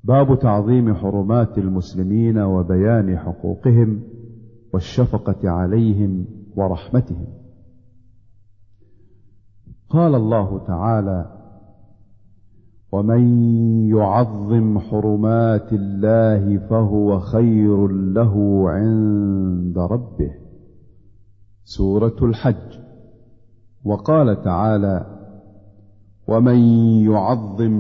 باب تعظيم حرمات المسلمين وبيان حقوقهم والشفقة عليهم ورحمتهم. قال الله تعالى: ومن يعظم حرمات الله فهو خير له عند ربه. سورة الحج. وقال تعالى: ومن يعظم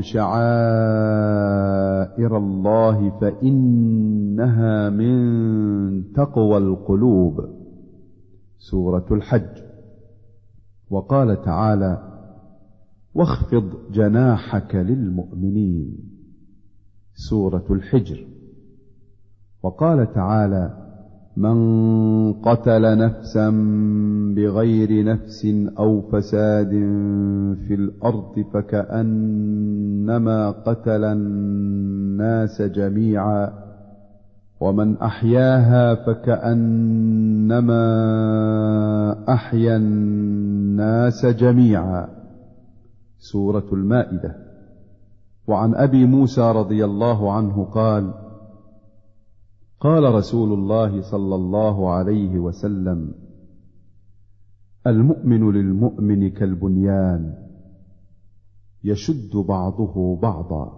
شعائر الله فإنها من تقوى القلوب. سورة الحج. وقال تعالى: واخفض جناحك للمؤمنين. سورة الحجر. وقال تعالى: من قتل نفسا بغير نفس أو فساد في الأرض فكأنما قتل الناس جميعا ومن أحياها فكأنما أحيا الناس جميعا. سورة المائدة. وعن أبي موسى رضي الله عنه قال: قال رسول الله صلى الله عليه وسلم: المؤمن للمؤمن كالبنيان يشد بعضه بعضا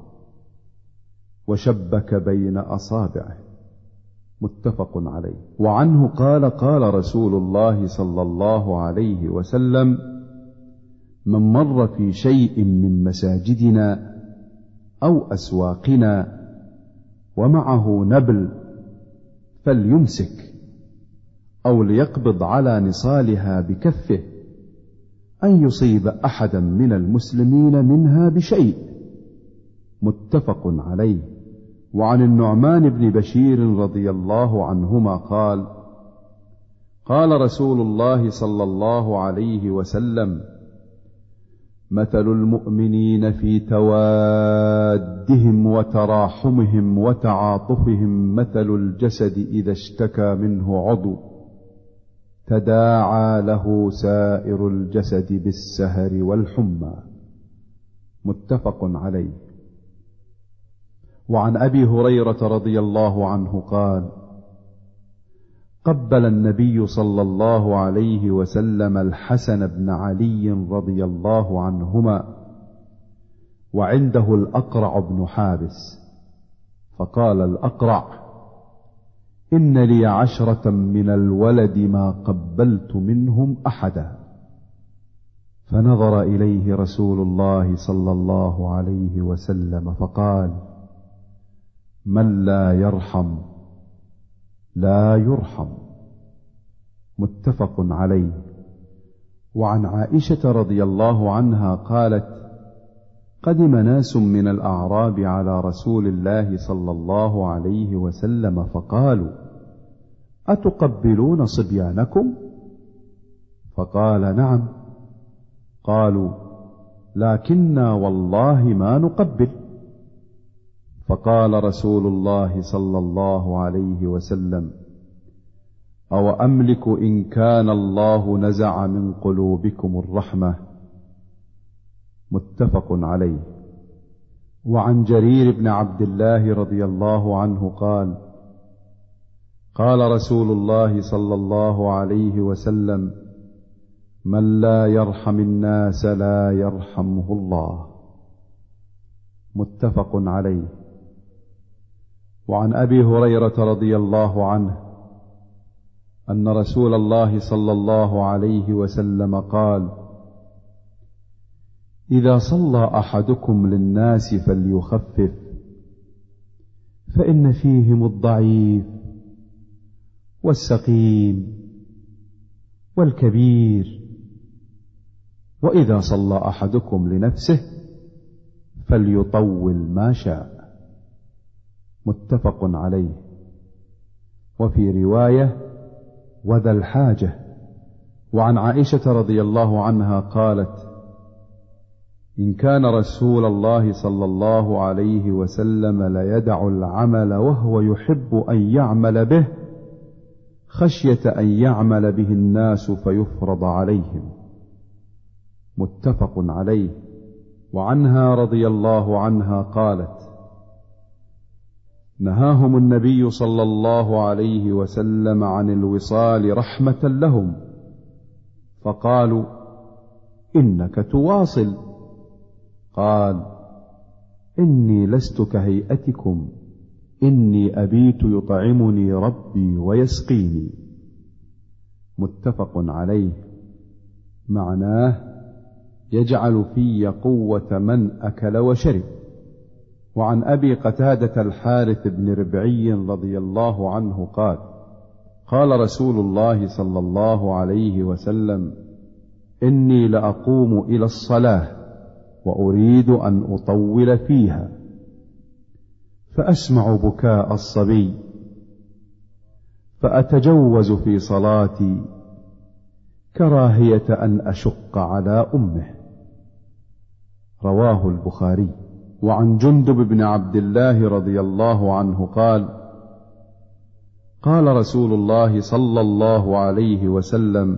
وشبك بين أصابعه. متفق عليه. وعنه قال: قال رسول الله صلى الله عليه وسلم: من مر في شيء من مساجدنا أو أسواقنا ومعه نبل فليمسك أو ليقبض على نصالها بكفه أن يصيب أحدا من المسلمين منها بشيء. متفق عليه. وعن النعمان بن بشير رضي الله عنهما قال: قال رسول الله صلى الله عليه وسلم: مثل المؤمنين في توادهم وتراحمهم وتعاطفهم مثل الجسد إذا اشتكى منه عضو تداعى له سائر الجسد بالسهر والحمى. متفق عليه. وعن أبي هريرة رضي الله عنه قال: قبل النبي صلى الله عليه وسلم الحسن بن علي رضي الله عنهما وعنده الأقرع بن حابس، فقال الأقرع: إن لي 10 من الولد ما قبلت منهم أحدا. فنظر إليه رسول الله صلى الله عليه وسلم فقال: من لا يرحم لا يرحم. متفق عليه. وعن عائشة رضي الله عنها قالت: قدم ناس من الأعراب على رسول الله صلى الله عليه وسلم فقالوا: أتقبلون صبيانكم؟ فقال: نعم. قالوا: لكننا والله ما نقبل. فقال رسول الله صلى الله عليه وسلم: أو أملك إن كان الله نزع من قلوبكم الرحمة. متفق عليه. وعن جرير بن عبد الله رضي الله عنه قال: قال رسول الله صلى الله عليه وسلم: من لا يرحم الناس لا يرحمه الله. متفق عليه. وعن أبي هريرة رضي الله عنه أن رسول الله صلى الله عليه وسلم قال: إذا صلى أحدكم للناس فليخفف، فإن فيهم الضعيف والسقيم والكبير، وإذا صلى أحدكم لنفسه فليطول ما شاء. متفق عليه. وفي رواية: وذا الحاجة. وعن عائشة رضي الله عنها قالت: إن كان رسول الله صلى الله عليه وسلم ليدع العمل وهو يحب أن يعمل به خشية أن يعمل به الناس فيفرض عليهم. متفق عليه. وعنها رضي الله عنها قالت: نهاهم النبي صلى الله عليه وسلم عن الوصال رحمة لهم، فقالوا: إنك تواصل. قال: إني لست كهيئتكم، إني أبيت يطعمني ربي ويسقيني. متفق عليه. معناه: يجعل في قوة من أكل وشرب. وعن أبي قتادة الحارث بن ربعي رضي الله عنه قال: قال رسول الله صلى الله عليه وسلم: إني لأقوم إلى الصلاة وأريد أن أطول فيها، فأسمع بكاء الصبي، فأتجوز في صلاتي كراهية أن أشق على أمه. رواه البخاري. وعن جندب بن عبد الله رضي الله عنه قال: قال رسول الله صلى الله عليه وسلم: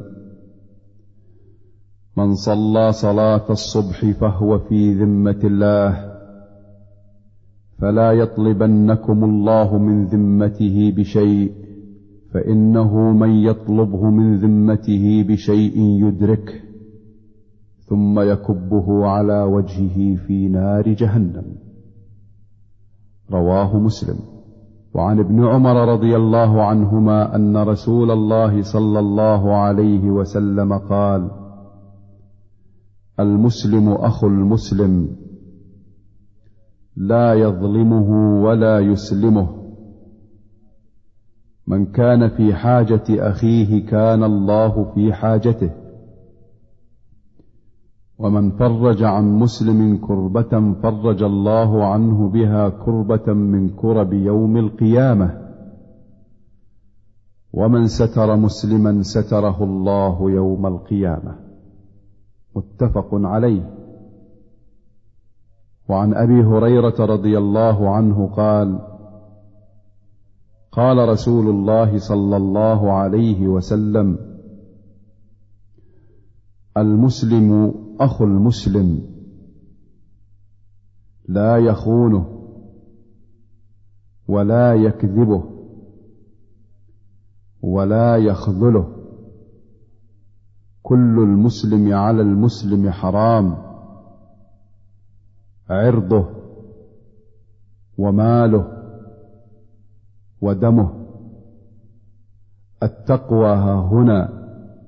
من صلى صلاة الصبح فهو في ذمة الله، فلا يطلبنكم الله من ذمته بشيء، فإنه من يطلبه من ذمته بشيء يدركه ثم يكبه على وجهه في نار جهنم. رواه مسلم. وعن ابن عمر رضي الله عنهما أن رسول الله صلى الله عليه وسلم قال: المسلم أخو المسلم، لا يظلمه ولا يسلمه، من كان في حاجة أخيه كان الله في حاجته، ومن فرج عن مسلم كربة فرج الله عنه بها كربة من كرب يوم القيامة، ومن ستر مسلما ستره الله يوم القيامة. متفق عليه. وعن أبي هريرة رضي الله عنه قال: قال رسول الله صلى الله عليه وسلم: المسلم أخو المسلم، لا يخونه ولا يكذبه ولا يخذله، كل المسلم على المسلم حرام، عرضه وماله ودمه. التقوى هاهنا: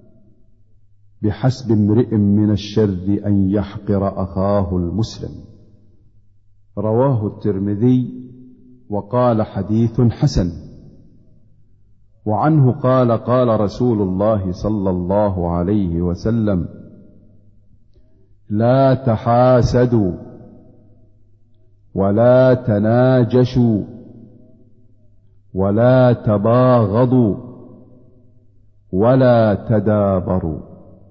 بحسب امرئ من الشر أن يحقر أخاه المسلم. رواه الترمذي وقال: حديث حسن. وعنه قال: قال رسول الله صلى الله عليه وسلم: لا تحاسدوا ولا تناجشوا ولا تباغضوا ولا تدابروا،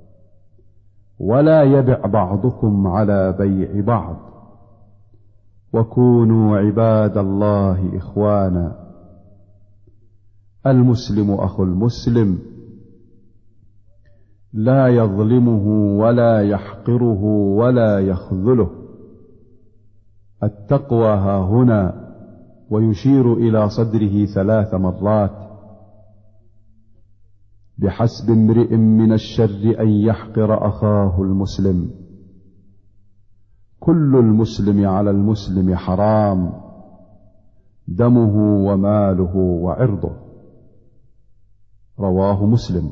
ولا يبع بعضكم على بيع بعض، وكونوا عباد الله إخوانا. المسلم أخو المسلم، لا يظلمه ولا يحقره ولا يخذله. التقوى هاهنا، ويشير إلى صدره 3 مرات: بحسب امرئ من الشر أن يحقر أخاه المسلم، كل المسلم على المسلم حرام، دمه وماله وعرضه. رواه مسلم.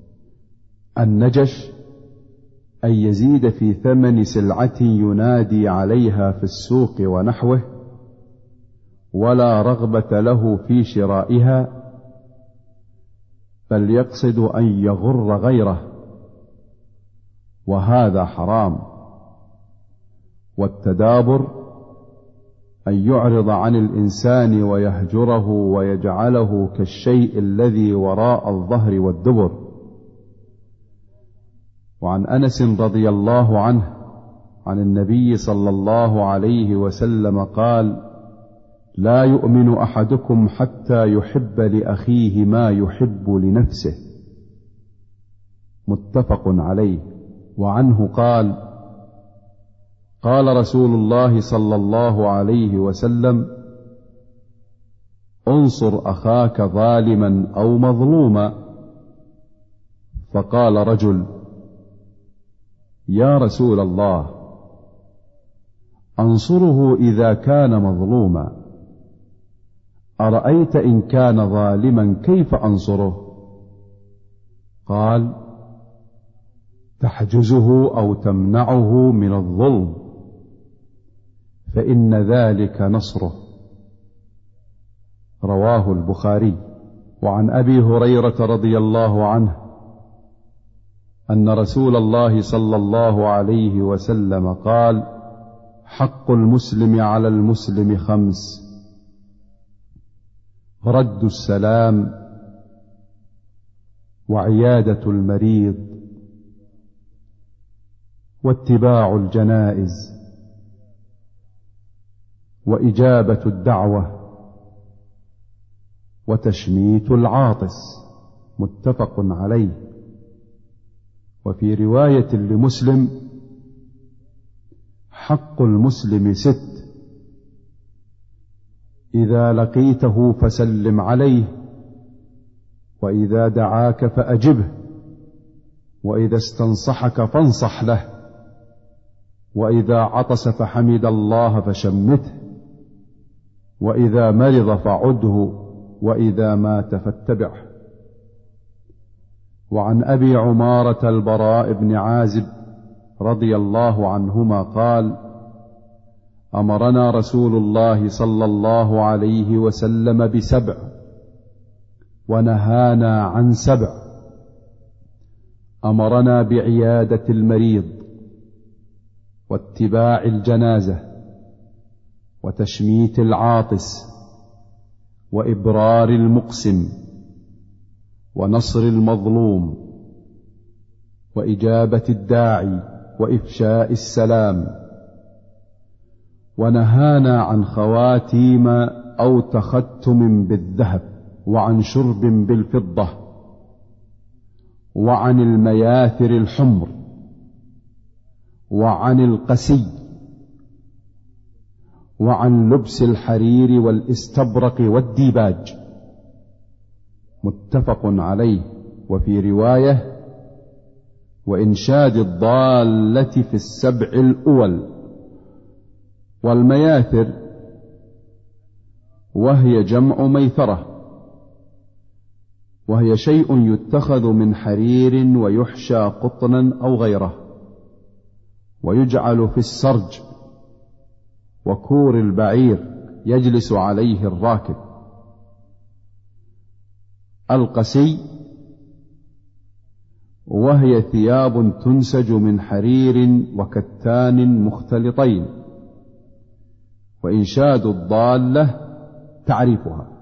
النجش أن يزيد في ثمن سلعة ينادي عليها في السوق ونحوه، ولا رغبة له في شرائها، بل يقصد أن يغر غيره، وهذا حرام. والتدابر أن يعرض عن الإنسان ويهجره ويجعله كالشيء الذي وراء الظهر والدبر. وعن أنس رضي الله عنه عن النبي صلى الله عليه وسلم قال: لا يؤمن أحدكم حتى يحب لأخيه ما يحب لنفسه. متفق عليه. وعنه قال: قال رسول الله صلى الله عليه وسلم: انصر أخاك ظالما أو مظلوما. فقال رجل: يا رسول الله، أنصره إذا كان مظلوما، أرأيت إن كان ظالما كيف أنصره؟ قال: تحجزه أو تمنعه من الظلم، فإن ذلك نصره. رواه البخاري. وعن أبي هريرة رضي الله عنه أن رسول الله صلى الله عليه وسلم قال: حق المسلم على المسلم 5: رد السلام، وعيادة المريض، واتباع الجنائز، وإجابة الدعوة، وتشميت العاطس. متفق عليه. وفي رواية لمسلم: حق المسلم 6: إذا لقيته فسلم عليه، وإذا دعاك فأجبه، وإذا استنصحك فانصح له، وإذا عطس فحمد الله فشمته، وإذا مرض فعده، وإذا مات فاتبعه. وعن أبي عمارة البراء بن عازب رضي الله عنهما قال: أمرنا رسول الله صلى الله عليه وسلم ب7 ونهانا عن 7: أمرنا بعيادة المريض، واتباع الجنازة، وتشميت العاطس، وإبرار المقسم، ونصر المظلوم، وإجابة الداعي، وإفشاء السلام. ونهانا عن خواتيم أو تختم بالذهب، وعن شرب بالفضة، وعن المياثر الحمر، وعن القسي، وعن لبس الحرير والاستبرق والديباج. متفق عليه. وفي رواية: وإنشاد الضالة في 7 الأول. والمياثر وهي جمع ميثرة، وهي شيء يتخذ من حرير ويحشى قطنا أو غيره، ويجعل في السرج وكور البعير يجلس عليه الراكب. القسي وهي ثياب تنسج من حرير وكتان مختلطين. وإنشاد الضالة تعريفها: